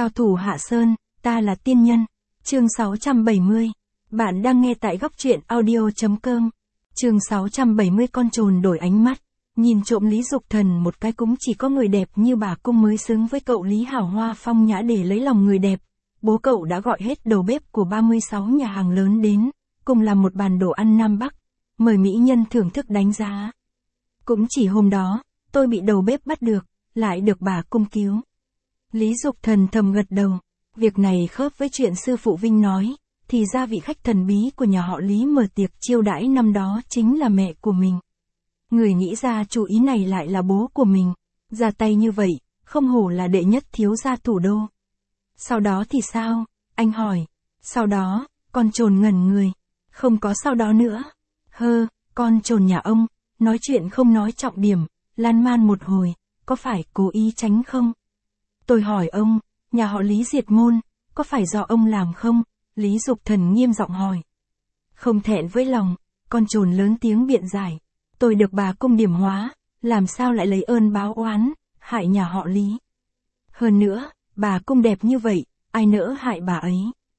Cao thủ Hạ Sơn, ta là tiên nhân. Chương 670. Bạn đang nghe tại góc truyện audio.com. Chương 670. Con trồn đổi ánh mắt. Nhìn trộm Lý Dục Thần một cái, cũng chỉ có người đẹp như bà cung mới xứng với cậu Lý hào hoa phong nhã để lấy lòng người đẹp. Bố cậu đã gọi hết đầu bếp của 36 nhà hàng lớn đến, cùng làm một bàn đồ ăn Nam Bắc, mời mỹ nhân thưởng thức đánh giá. Cũng chỉ hôm đó, tôi bị đầu bếp bắt được, lại được bà cung cứu. Lý Dục Thần thầm gật đầu, việc này khớp với chuyện sư phụ Vinh nói, thì ra vị khách thần bí của nhà họ Lý mở tiệc chiêu đãi năm đó chính là mẹ của mình. Người nghĩ ra chủ ý này lại là bố của mình, ra tay như vậy, không hổ là đệ nhất thiếu gia thủ đô. Sau đó thì sao? Anh hỏi. Sau đó, con trồn ngẩn người. Không có sau đó nữa. Con trồn nhà ông, nói chuyện không nói trọng điểm, lan man một hồi, có phải cố ý tránh không? Tôi hỏi ông, nhà họ Lý diệt môn, có phải do ông làm không? Lý Dục Thần nghiêm giọng hỏi. Không thẹn với lòng, con trồn lớn tiếng biện giải. Tôi được bà cung điểm hóa, làm sao lại lấy ơn báo oán, hại nhà họ Lý. Hơn nữa, bà cung đẹp như vậy, ai nỡ hại bà ấy.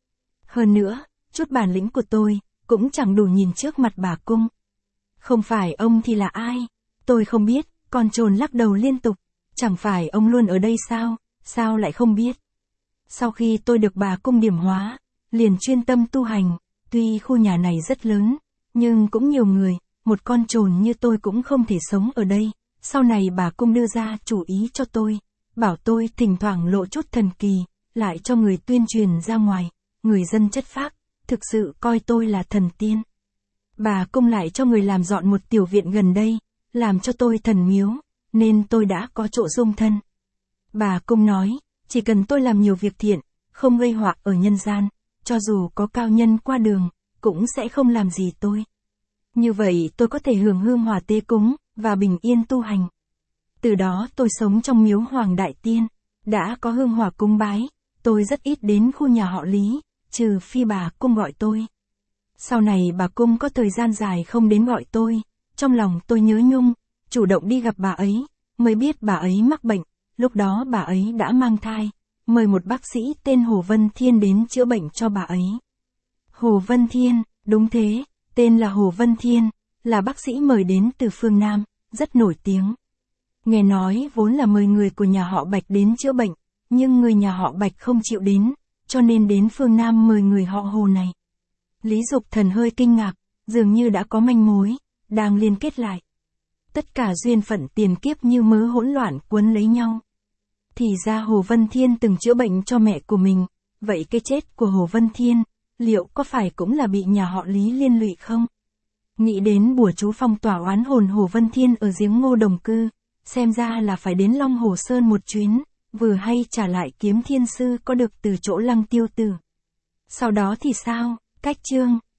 Hơn nữa, chút bản lĩnh của tôi, cũng chẳng đủ nhìn trước mặt bà cung. Không phải ông thì là ai? Tôi không biết, con trồn lắc đầu liên tục. Chẳng phải ông luôn ở đây sao? Sao lại không biết? Sau khi tôi được bà cung điểm hóa, liền chuyên tâm tu hành, tuy khu nhà này rất lớn, nhưng cũng nhiều người, một con trồn như tôi cũng không thể sống ở đây. Sau này bà cung đưa ra chủ ý cho tôi, bảo tôi thỉnh thoảng lộ chút thần kỳ, lại cho người tuyên truyền ra ngoài, người dân chất phác, thực sự coi tôi là thần tiên. Bà cung lại cho người làm dọn một tiểu viện gần đây, làm cho tôi thần miếu, nên tôi đã có chỗ dung thân. Bà cung nói, chỉ cần tôi làm nhiều việc thiện, không gây họa ở nhân gian, cho dù có cao nhân qua đường, cũng sẽ không làm gì tôi. Như vậy tôi có thể hưởng hương hỏa tế cúng, và bình yên tu hành. Từ đó tôi sống trong miếu Hoàng Đại Tiên, đã có hương hỏa cúng bái, tôi rất ít đến khu nhà họ Lý, trừ phi bà cung gọi tôi. Sau này bà cung có thời gian dài không đến gọi tôi, trong lòng tôi nhớ nhung, chủ động đi gặp bà ấy, mới biết bà ấy mắc bệnh, lúc đó bà ấy đã mang thai, mời một bác sĩ tên Hồ Vân Thiên đến chữa bệnh cho bà ấy. Hồ Vân Thiên, đúng thế, tên là Hồ Vân Thiên, là bác sĩ mời đến từ phương Nam, rất nổi tiếng. Nghe nói vốn là mời người của nhà họ Bạch đến chữa bệnh, nhưng người nhà họ Bạch không chịu đến, cho nên đến phương Nam mời người họ Hồ này. Lý Dục Thần hơi kinh ngạc, dường như đã có manh mối, đang liên kết lại. Tất cả duyên phận tiền kiếp như mớ hỗn loạn cuốn lấy nhau. Thì ra Hồ Vân Thiên từng chữa bệnh cho mẹ của mình, vậy cái chết của Hồ Vân Thiên, liệu có phải cũng là bị nhà họ Lý liên lụy không? Nghĩ đến bùa chú phong tỏa oán hồn Hồ Vân Thiên ở giếng Ngô Đồng Cư, xem ra là phải đến Long Hồ Sơn một chuyến, vừa hay trả lại kiếm thiên sư có được từ chỗ Lăng Tiêu Tử. Sau đó thì sao? Cách chương